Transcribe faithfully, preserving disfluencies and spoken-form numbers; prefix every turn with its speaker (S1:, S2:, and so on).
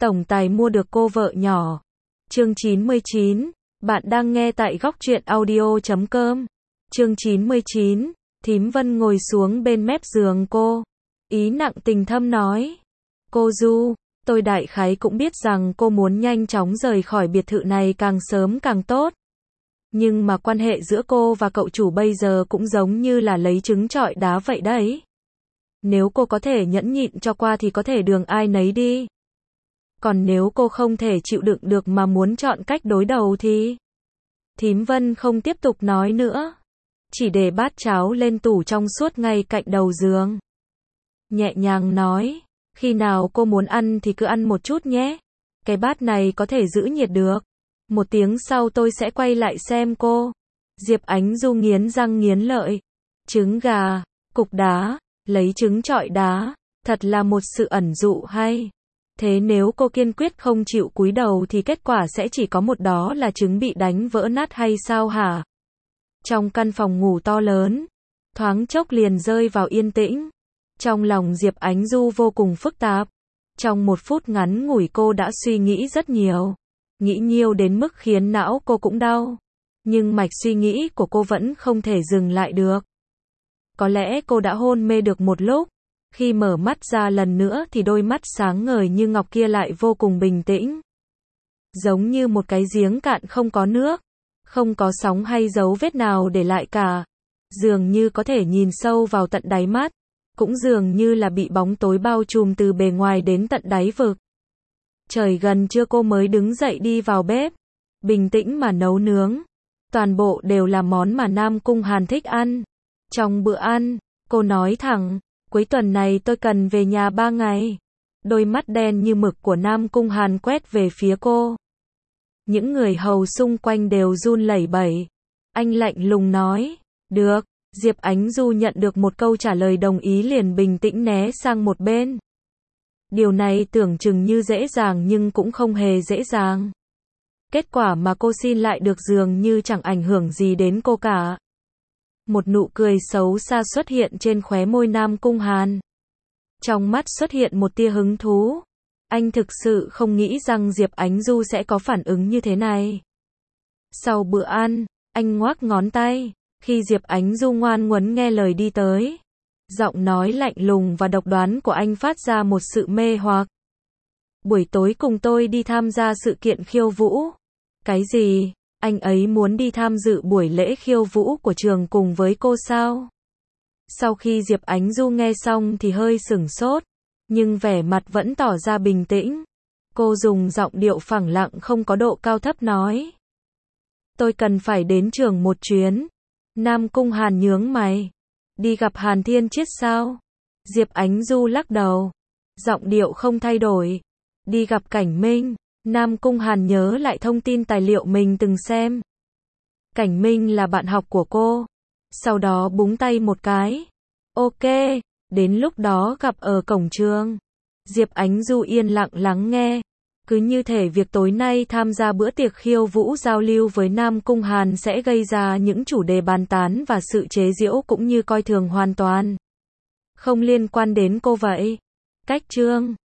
S1: tổng tài mua được cô vợ nhỏ. Chương chín mươi chín, bạn đang nghe tại góc truyện audio chấm com. Chương chín mươi chín, Thím Vân ngồi xuống bên mép giường cô. Ý nặng tình thâm nói. Cô Du, tôi đại khái cũng biết rằng cô muốn nhanh chóng rời khỏi biệt thự này càng sớm càng tốt. Nhưng mà quan hệ giữa cô và cậu chủ bây giờ cũng giống như là lấy trứng trọi đá vậy đấy. Nếu cô có thể nhẫn nhịn cho qua thì có thể đường ai nấy đi. Còn nếu cô không thể chịu đựng được mà muốn chọn cách đối đầu thì... Thím Vân không tiếp tục nói nữa. Chỉ để bát cháo lên tủ trong suốt ngay cạnh đầu giường. Nhẹ nhàng nói, khi nào cô muốn ăn thì cứ ăn một chút nhé. Cái bát này có thể giữ nhiệt được. Một tiếng sau tôi sẽ quay lại xem cô. Diệp Ánh Du nghiến răng nghiến lợi. Trứng gà, cục đá, lấy trứng trọi đá, thật là một sự ẩn dụ hay. Thế nếu cô kiên quyết không chịu cúi đầu thì kết quả sẽ chỉ có một, đó là trứng bị đánh vỡ nát hay sao hả? Trong căn phòng ngủ to lớn, thoáng chốc liền rơi vào yên tĩnh. Trong lòng Diệp Ánh Du vô cùng phức tạp. Trong một phút ngắn ngủi cô đã suy nghĩ rất nhiều. Nghĩ nhiều đến mức khiến não cô cũng đau. Nhưng mạch suy nghĩ của cô vẫn không thể dừng lại được. Có lẽ cô đã hôn mê được một lúc. Khi mở mắt ra lần nữa thì đôi mắt sáng ngời như ngọc kia lại vô cùng bình tĩnh. Giống như một cái giếng cạn không có nước. Không có sóng hay dấu vết nào để lại cả. Dường như có thể nhìn sâu vào tận đáy mắt. Cũng dường như là bị bóng tối bao trùm từ bề ngoài đến tận đáy vực. Trời gần trưa cô mới đứng dậy đi vào bếp. Bình tĩnh mà nấu nướng. Toàn bộ đều là món mà Nam Cung Hàn thích ăn. Trong bữa ăn, cô nói thẳng, cuối tuần này tôi cần về nhà ba ngày. Đôi mắt đen như mực của Nam Cung Hàn quét về phía cô. Những người hầu xung quanh đều run lẩy bẩy. Anh lạnh lùng nói, được. Diệp Ánh Du nhận được một câu trả lời đồng ý liền bình tĩnh né sang một bên. Điều này tưởng chừng như dễ dàng nhưng cũng không hề dễ dàng. Kết quả mà cô xin lại được dường như chẳng ảnh hưởng gì đến cô cả. Một nụ cười xấu xa xuất hiện trên khóe môi Nam Cung Hàn. Trong mắt xuất hiện một tia hứng thú. Anh thực sự không nghĩ rằng Diệp Ánh Du sẽ có phản ứng như thế này. Sau bữa ăn, anh ngoác ngón tay. Khi Diệp Ánh Du ngoan ngoãn nghe lời đi tới. Giọng nói lạnh lùng và độc đoán của anh phát ra một sự mê hoặc. Buổi tối cùng tôi đi tham gia sự kiện khiêu vũ. Cái gì? Anh ấy muốn đi tham dự buổi lễ khiêu vũ của trường cùng với cô sao? Sau khi Diệp Ánh Du nghe xong thì hơi sửng sốt. Nhưng vẻ mặt vẫn tỏ ra bình tĩnh. Cô dùng giọng điệu phẳng lặng không có độ cao thấp nói. Tôi cần phải đến trường một chuyến. Nam Cung Hàn nhướng mày. Đi gặp Hàn Thiên Chiết sao? Diệp Ánh Du lắc đầu. Giọng điệu không thay đổi. Đi gặp Cảnh Minh. Nam Cung Hàn nhớ lại thông tin tài liệu mình từng xem. Cảnh Minh là bạn học của cô. Sau đó búng tay một cái. Ok, đến lúc đó gặp ở cổng trường. Diệp Ánh Du yên lặng lắng nghe. Cứ như thể việc tối nay tham gia bữa tiệc khiêu vũ giao lưu với Nam Cung Hàn sẽ gây ra những chủ đề bàn tán và sự chế giễu cũng như coi thường hoàn toàn. Không liên quan đến cô vậy. Cách chương